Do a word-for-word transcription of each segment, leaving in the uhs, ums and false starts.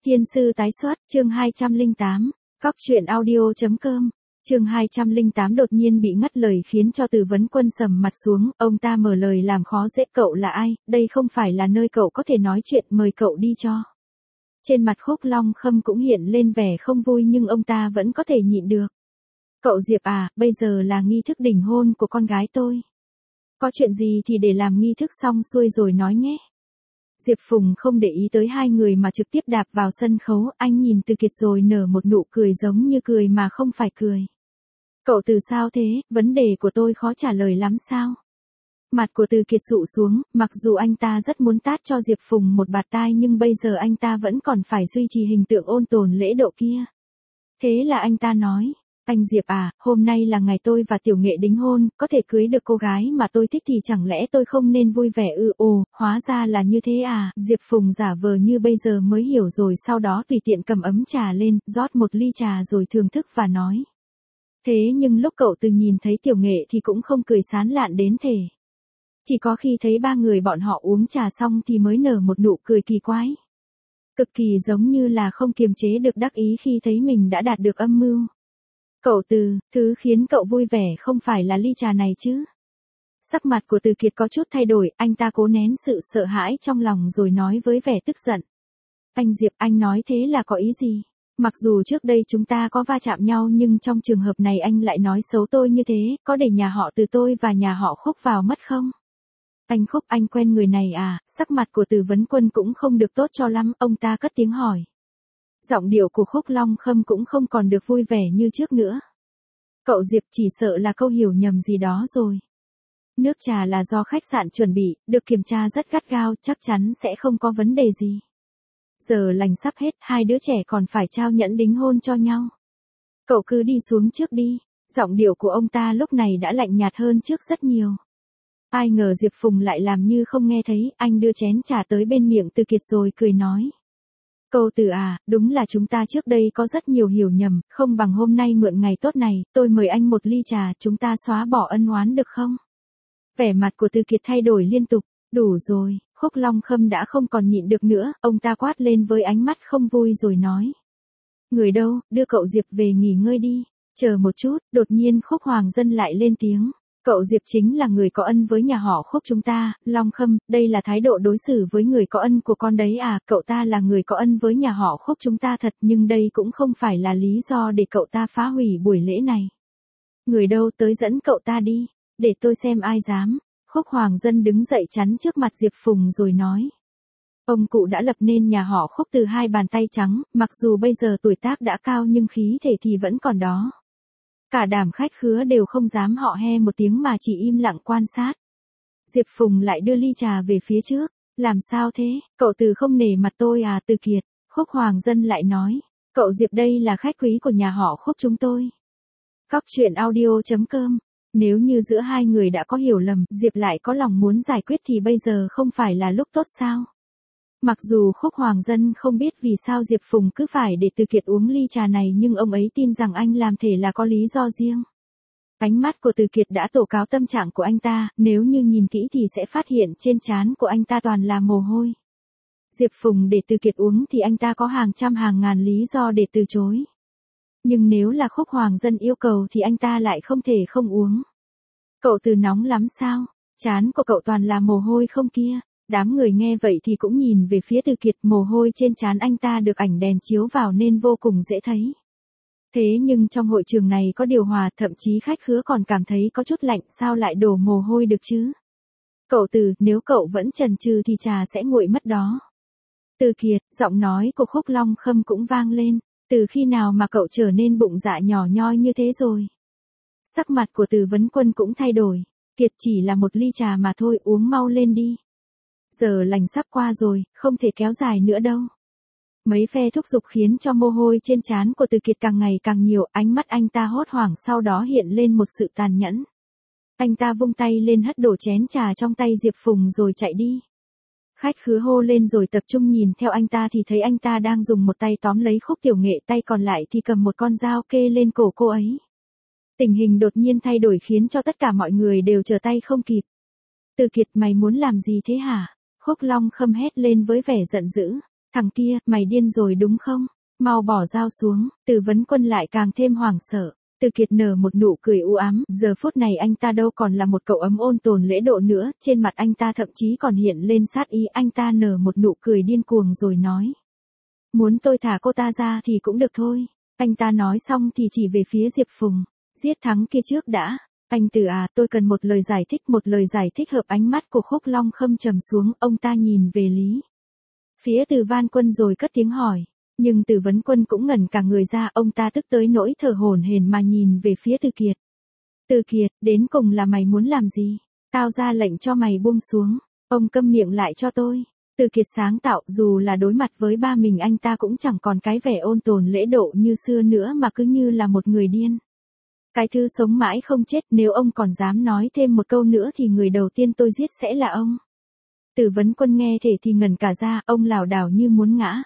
Thiên sư tái xuất, chương hai trăm lẻ tám, cóc truyện audio chấm com. Chương hai trăm lẻ tám đột nhiên bị ngắt lời khiến cho Từ Vấn Quân sầm mặt xuống, ông ta mở lời làm khó dễ. Cậu là ai, đây không phải là nơi cậu có thể nói chuyện, mời cậu đi cho. Trên mặt Khúc Long Khâm cũng hiện lên vẻ không vui nhưng ông ta vẫn có thể nhịn được. Cậu Diệp à, bây giờ là nghi thức đính hôn của con gái tôi. Có chuyện gì thì để làm nghi thức xong xuôi rồi nói nhé. Diệp Phùng không để ý tới hai người mà trực tiếp đạp vào sân khấu, anh nhìn Từ Kiệt rồi nở một nụ cười giống như cười mà không phải cười. Cậu Từ sao thế, vấn đề của tôi khó trả lời lắm sao? Mặt của Từ Kiệt sụ xuống, mặc dù anh ta rất muốn tát cho Diệp Phùng một bạt tai nhưng bây giờ anh ta vẫn còn phải duy trì hình tượng ôn tồn lễ độ kia. Thế là anh ta nói, anh Diệp à, hôm nay là ngày tôi và Tiểu Nghệ đính hôn, có thể cưới được cô gái mà tôi thích thì chẳng lẽ tôi không nên vui vẻ ư? Ồ, hóa ra là như thế à, Diệp Phùng giả vờ như bây giờ mới hiểu rồi sau đó tùy tiện cầm ấm trà lên, rót một ly trà rồi thưởng thức và nói. Thế nhưng lúc cậu Từ nhìn thấy Tiểu Nghệ thì cũng không cười sán lạn đến thể. Chỉ có khi thấy ba người bọn họ uống trà xong thì mới nở một nụ cười kỳ quái. Cực kỳ giống như là không kiềm chế được đắc ý khi thấy mình đã đạt được âm mưu. Cậu Từ, thứ khiến cậu vui vẻ không phải là ly trà này chứ? Sắc mặt của Từ Kiệt có chút thay đổi, anh ta cố nén sự sợ hãi trong lòng rồi nói với vẻ tức giận. Anh Diệp, anh nói thế là có ý gì? Mặc dù trước đây chúng ta có va chạm nhau nhưng trong trường hợp này anh lại nói xấu tôi như thế, có để nhà họ Từ tôi và nhà họ Khúc vào mất không? Anh Khúc, anh quen người này à? Sắc mặt của Từ Vấn Quân cũng không được tốt cho lắm, ông ta cất tiếng hỏi. Giọng điệu của Khúc Long Khâm cũng không còn được vui vẻ như trước nữa. Cậu Diệp, chỉ sợ là câu hiểu nhầm gì đó rồi. Nước trà là do khách sạn chuẩn bị, được kiểm tra rất gắt gao, chắc chắn sẽ không có vấn đề gì. Giờ lành sắp hết, hai đứa trẻ còn phải trao nhẫn đính hôn cho nhau. Cậu cứ đi xuống trước đi. Giọng điệu của ông ta lúc này đã lạnh nhạt hơn trước rất nhiều. Ai ngờ Diệp Phùng lại làm như không nghe thấy, anh đưa chén trà tới bên miệng Từ Kiệt rồi cười nói. Cậu Từ à, đúng là chúng ta trước đây có rất nhiều hiểu nhầm, không bằng hôm nay mượn ngày tốt này, tôi mời anh một ly trà, chúng ta xóa bỏ ân oán được không? Vẻ mặt của Từ Kiệt thay đổi liên tục, đủ rồi, Khúc Long Khâm đã không còn nhịn được nữa, ông ta quát lên với ánh mắt không vui rồi nói. Người đâu, đưa cậu Diệp về nghỉ ngơi đi, chờ một chút, đột nhiên Khúc Hoàng Dân lại lên tiếng. Cậu Diệp chính là người có ân với nhà họ Khúc chúng ta, Long Khâm, đây là thái độ đối xử với người có ân của con đấy à, cậu ta là người có ân với nhà họ Khúc chúng ta thật nhưng đây cũng không phải là lý do để cậu ta phá hủy buổi lễ này. Người đâu tới dẫn cậu ta đi, để tôi xem ai dám. Khúc Hoàng Dân đứng dậy chắn trước mặt Diệp Phùng rồi nói. Ông cụ đã lập nên nhà họ Khúc từ hai bàn tay trắng, mặc dù bây giờ tuổi tác đã cao nhưng khí thể thì vẫn còn đó. Cả đám khách khứa đều không dám họ he một tiếng mà chỉ im lặng quan sát. Diệp Phùng lại đưa ly trà về phía trước. Làm sao thế, cậu Từ không nể mặt tôi à? Từ Kiệt, Khúc Hoàng Dân lại nói. Cậu Diệp đây là khách quý của nhà họ Khúc chúng tôi. Cóc truyện audio chấm com. Nếu như giữa hai người đã có hiểu lầm, Diệp lại có lòng muốn giải quyết thì bây giờ không phải là lúc tốt sao? Mặc dù Khúc Hoàng Dân không biết vì sao Diệp Phùng cứ phải để Từ Kiệt uống ly trà này nhưng ông ấy tin rằng anh làm thể là có lý do riêng. Ánh mắt của Từ Kiệt đã tố cáo tâm trạng của anh ta, nếu như nhìn kỹ thì sẽ phát hiện trên trán của anh ta toàn là mồ hôi. Diệp Phùng để Từ Kiệt uống thì anh ta có hàng trăm hàng ngàn lý do để từ chối. Nhưng nếu là Khúc Hoàng Dân yêu cầu thì anh ta lại không thể không uống. Cậu Từ nóng lắm sao? Trán của cậu toàn là mồ hôi không kia? Đám người nghe vậy thì cũng nhìn về phía Từ Kiệt, mồ hôi trên trán anh ta được ảnh đèn chiếu vào nên vô cùng dễ thấy. Thế nhưng trong hội trường này có điều hòa, thậm chí khách khứa còn cảm thấy có chút lạnh, sao lại đổ mồ hôi được chứ? Cậu Từ, nếu cậu vẫn chần chừ thì trà sẽ nguội mất đó. Từ Kiệt, giọng nói của Khúc Long Khâm cũng vang lên, từ khi nào mà cậu trở nên bụng dạ nhỏ nhoi như thế rồi? Sắc mặt của Từ Vấn Quân cũng thay đổi, Kiệt chỉ là một ly trà mà thôi, uống mau lên đi. Giờ lành sắp qua rồi, không thể kéo dài nữa đâu. Mấy phe thúc giục khiến cho mồ hôi trên trán của Từ Kiệt càng ngày càng nhiều, ánh mắt anh ta hốt hoảng sau đó hiện lên một sự tàn nhẫn. Anh ta vung tay lên hất đổ chén trà trong tay Diệp Phùng rồi chạy đi. Khách khứa hô lên rồi tập trung nhìn theo anh ta thì thấy anh ta đang dùng một tay tóm lấy Khúc Tiểu Nghệ, tay còn lại thì cầm một con dao kê lên cổ cô ấy. Tình hình đột nhiên thay đổi khiến cho tất cả mọi người đều trở tay không kịp. Từ Kiệt, mày muốn làm gì thế hả? Khúc Long Khâm hét lên với vẻ giận dữ. Thằng kia, mày điên rồi đúng không? Mau bỏ dao xuống, Từ Vấn Quân lại càng thêm hoảng sợ. Từ Kiệt nở một nụ cười u ám, giờ phút này anh ta đâu còn là một cậu ấm ôn tồn lễ độ nữa, trên mặt anh ta thậm chí còn hiện lên sát ý, anh ta nở một nụ cười điên cuồng rồi nói. Muốn tôi thả cô ta ra thì cũng được thôi. Anh ta nói xong thì chỉ về phía Diệp Phùng. Giết thắng kia trước đã. Anh Từ à, tôi cần một lời giải thích, một lời giải thích hợp. Ánh mắt của Khúc Long Khâm trầm xuống, ông ta nhìn về Lý phía Từ Van Quân rồi cất tiếng hỏi. Nhưng Từ Vấn Quân cũng ngẩn cả người ra, ông ta tức tới nỗi thở hổn hển mà nhìn về phía Từ Kiệt. Từ Kiệt, đến cùng là mày muốn làm gì? Tao ra lệnh cho mày buông xuống. Ông câm miệng lại cho tôi. Từ Kiệt sáng tạo, dù là đối mặt với ba mình anh ta cũng chẳng còn cái vẻ ôn tồn lễ độ như xưa nữa mà cứ như là một người điên. Cái thứ sống mãi không chết, nếu ông còn dám nói thêm một câu nữa thì người đầu tiên tôi giết sẽ là ông. Từ Vấn Quân nghe thể thì ngẩn cả ra, ông lảo đảo như muốn ngã.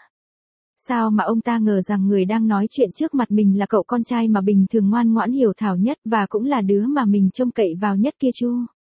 Sao mà ông ta ngờ rằng người đang nói chuyện trước mặt mình là cậu con trai mà bình thường ngoan ngoãn hiểu thảo nhất và cũng là đứa mà mình trông cậy vào nhất kia chu.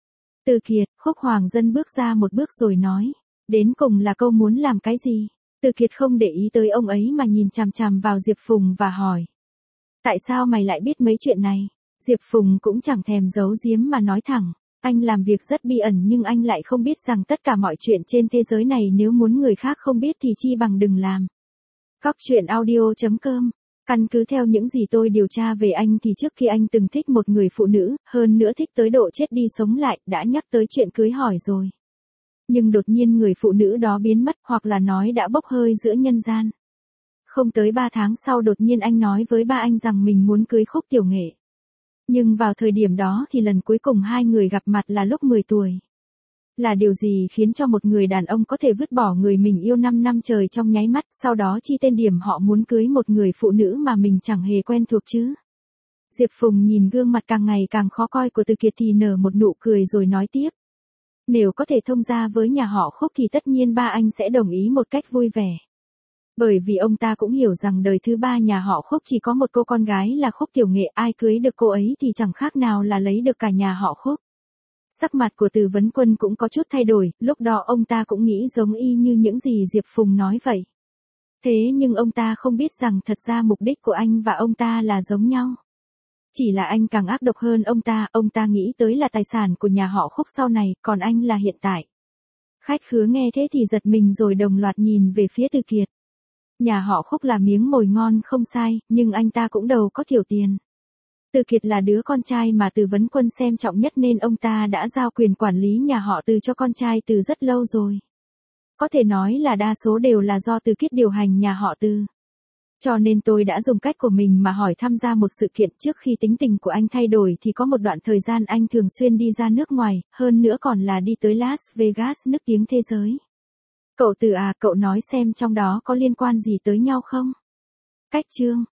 Từ Kiệt, Khúc Hoàng Dân bước ra một bước rồi nói. Đến cùng là câu muốn làm cái gì? Từ Kiệt không để ý tới ông ấy mà nhìn chằm chằm vào Diệp Phùng và hỏi. Tại sao mày lại biết mấy chuyện này? Diệp Phùng cũng chẳng thèm giấu giếm mà nói thẳng. Anh làm việc rất bí ẩn nhưng anh lại không biết rằng tất cả mọi chuyện trên thế giới này nếu muốn người khác không biết thì chi bằng đừng làm. Cóc truyện audio chấm com. Căn cứ theo những gì tôi điều tra về anh thì trước khi anh từng thích một người phụ nữ, hơn nữa thích tới độ chết đi sống lại, đã nhắc tới chuyện cưới hỏi rồi. Nhưng đột nhiên người phụ nữ đó biến mất hoặc là nói đã bốc hơi giữa nhân gian. Không tới ba tháng sau đột nhiên anh nói với ba anh rằng mình muốn cưới Khúc Tiểu Nghệ. Nhưng vào thời điểm đó thì lần cuối cùng hai người gặp mặt là lúc mười tuổi. Là điều gì khiến cho một người đàn ông có thể vứt bỏ người mình yêu năm năm trời trong nháy mắt, sau đó chi tên điểm họ muốn cưới một người phụ nữ mà mình chẳng hề quen thuộc chứ? Diệp Phùng nhìn gương mặt càng ngày càng khó coi của Từ Kiệt thì nở một nụ cười rồi nói tiếp. Nếu có thể thông gia với nhà họ Khúc thì tất nhiên ba anh sẽ đồng ý một cách vui vẻ. Bởi vì ông ta cũng hiểu rằng đời thứ ba nhà họ Khúc chỉ có một cô con gái là Khúc Tiểu Nghệ, ai cưới được cô ấy thì chẳng khác nào là lấy được cả nhà họ Khúc. Sắc mặt của Từ Vấn Quân cũng có chút thay đổi, lúc đó ông ta cũng nghĩ giống y như những gì Diệp Phùng nói vậy. Thế nhưng ông ta không biết rằng thật ra mục đích của anh và ông ta là giống nhau. Chỉ là anh càng ác độc hơn ông ta, ông ta nghĩ tới là tài sản của nhà họ Khúc sau này, còn anh là hiện tại. Khách khứa nghe thế thì giật mình rồi đồng loạt nhìn về phía Từ Kiệt. Nhà họ Khúc là miếng mồi ngon không sai, nhưng anh ta cũng đầu có thiểu tiền. Từ Kiệt là đứa con trai mà Từ Vấn Quân xem trọng nhất nên ông ta đã giao quyền quản lý nhà họ Từ cho con trai từ rất lâu rồi. Có thể nói là đa số đều là do Từ Kiệt điều hành nhà họ Từ. Cho nên tôi đã dùng cách của mình mà hỏi tham gia một sự kiện. Trước khi tính tình của anh thay đổi thì có một đoạn thời gian anh thường xuyên đi ra nước ngoài, hơn nữa còn là đi tới Las Vegas, nức tiếng thế giới. Cậu Từ à, cậu nói xem trong đó có liên quan gì tới nhau không? Cách chương